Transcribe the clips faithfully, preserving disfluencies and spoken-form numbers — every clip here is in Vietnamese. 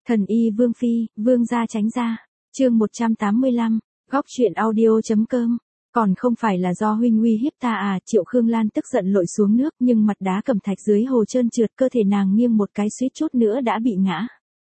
Thần y Vương Phi, Vương gia tránh ra. Chương một trăm tám mươi lăm, góc truyện audio.com. Còn không phải là do huynh uy hiếp ta à? Triệu Khương Lan tức giận lội xuống nước, nhưng mặt đá cẩm thạch dưới hồ trơn trượt, cơ thể nàng nghiêng một cái suýt chút nữa đã bị ngã.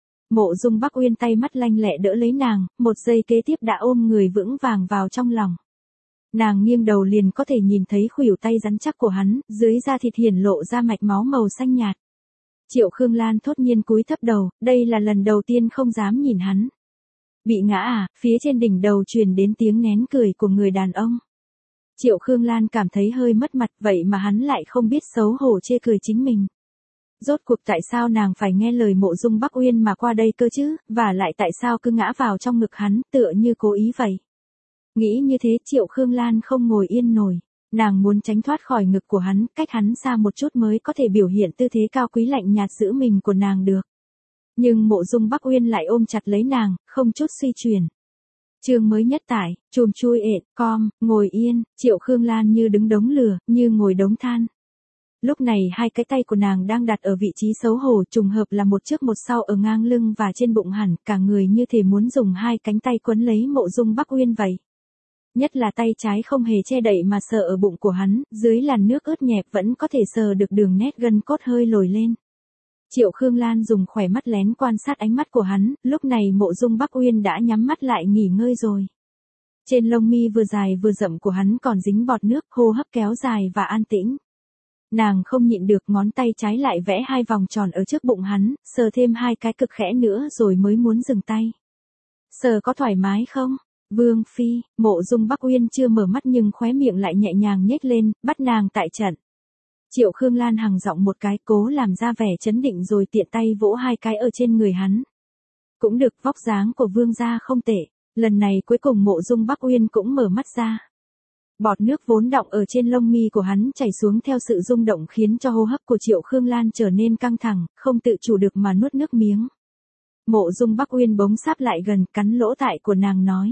Mộ Dung Bắc Uyên tay mắt lanh lẹ đỡ lấy nàng, một giây kế tiếp đã ôm người vững vàng vào trong lòng. Nàng nghiêng đầu liền có thể nhìn thấy khuỷu tay rắn chắc của hắn, dưới da thịt hiển lộ ra mạch máu màu xanh nhạt. Triệu Khương Lan thốt nhiên cúi thấp đầu, đây là lần đầu tiên không dám nhìn hắn. Bị ngã à? Phía trên đỉnh đầu truyền đến tiếng nén cười của người đàn ông. Triệu Khương Lan cảm thấy hơi mất mặt, vậy mà hắn lại không biết xấu hổ chê cười chính mình. Rốt cuộc tại sao nàng phải nghe lời Mộ Dung Bắc Uyên mà qua đây cơ chứ, và lại tại sao cứ ngã vào trong ngực hắn, tựa như cố ý vậy. Nghĩ như thế Triệu Khương Lan không ngồi yên nổi. Nàng muốn tránh thoát khỏi ngực của hắn, cách hắn xa một chút mới có thể biểu hiện tư thế cao quý lạnh nhạt giữ mình của nàng được. Nhưng Mộ Dung Bắc Uyên lại ôm chặt lấy nàng, không chút suy chuyển. Chương mới nhất tải, chùm chui ệt, com, ngồi yên, Triệu Khương Lan như đứng đống lửa, như ngồi đống than. Lúc này hai cái tay của nàng đang đặt ở vị trí xấu hổ, trùng hợp là một trước một sau ở ngang lưng và trên bụng hẳn, cả người như thể muốn dùng hai cánh tay quấn lấy Mộ Dung Bắc Uyên vậy. Nhất là tay trái không hề che đậy mà sờ ở bụng của hắn, dưới làn nước ướt nhẹp vẫn có thể sờ được đường nét gân cốt hơi lồi lên. Triệu Khương Lan dùng khỏe mắt lén quan sát ánh mắt của hắn, lúc này Mộ Dung Bắc Uyên đã nhắm mắt lại nghỉ ngơi rồi. Trên lông mi vừa dài vừa rậm của hắn còn dính bọt nước, hô hấp kéo dài và an tĩnh. Nàng không nhịn được, ngón tay trái lại vẽ hai vòng tròn ở trước bụng hắn, sờ thêm hai cái cực khẽ nữa rồi mới muốn dừng tay. Sờ có thoải mái không? Vương Phi, Mộ Dung Bắc Uyên chưa mở mắt nhưng khóe miệng lại nhẹ nhàng nhếch lên, bắt nàng tại trận. Triệu Khương Lan hằng giọng một cái, cố làm ra vẻ chấn định rồi tiện tay vỗ hai cái ở trên người hắn. Cũng được, vóc dáng của vương gia không tệ. Lần này cuối cùng Mộ Dung Bắc Uyên cũng mở mắt ra. Bọt nước vốn đọng ở trên lông mi của hắn chảy xuống theo sự rung động khiến cho hô hấp của Triệu Khương Lan trở nên căng thẳng, không tự chủ được mà nuốt nước miếng. Mộ Dung Bắc Uyên bỗng sáp lại gần, cắn lỗ tai của nàng nói.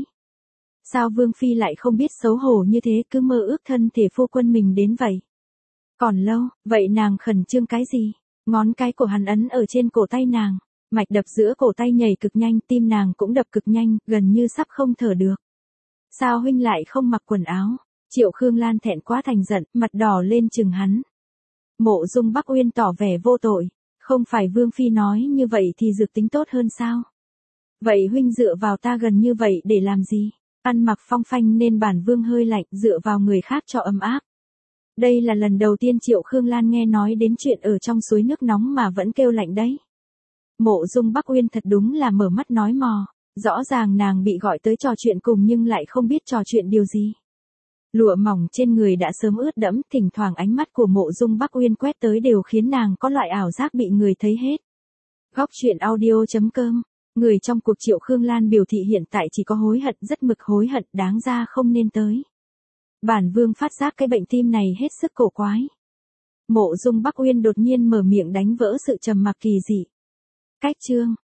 Sao Vương Phi lại không biết xấu hổ như thế, cứ mơ ước thân thể phu quân mình đến vậy? Còn lâu, vậy nàng khẩn trương cái gì? Ngón cái của hắn ấn ở trên cổ tay nàng, mạch đập giữa cổ tay nhảy cực nhanh, tim nàng cũng đập cực nhanh, gần như sắp không thở được. Sao huynh lại không mặc quần áo? Triệu Khương Lan thẹn quá thành giận, mặt đỏ lên chừng hắn. Mộ Dung Bắc Uyên tỏ vẻ vô tội, không phải Vương Phi nói như vậy thì dược tính tốt hơn sao? Vậy huynh dựa vào ta gần như vậy để làm gì? Ăn mặc phong phanh nên bản vương hơi lạnh, dựa vào người khác cho ấm áp. Đây là lần đầu tiên Triệu Khương Lan nghe nói đến chuyện ở trong suối nước nóng mà vẫn kêu lạnh đấy. Mộ Dung Bắc Uyên thật đúng là mở mắt nói mò, rõ ràng nàng bị gọi tới trò chuyện cùng nhưng lại không biết trò chuyện điều gì. Lụa mỏng trên người đã sớm ướt đẫm, thỉnh thoảng ánh mắt của Mộ Dung Bắc Uyên quét tới đều khiến nàng có loại ảo giác bị người thấy hết. Góc truyện audio.com. Người trong cuộc Triệu Khương Lan biểu thị hiện tại chỉ có hối hận, rất mực hối hận, đáng ra không nên tới. Bản vương phát giác cái bệnh tim này hết sức cổ quái. Mộ Dung Bắc Uyên đột nhiên mở miệng đánh vỡ sự trầm mặc kỳ dị. Cách chương,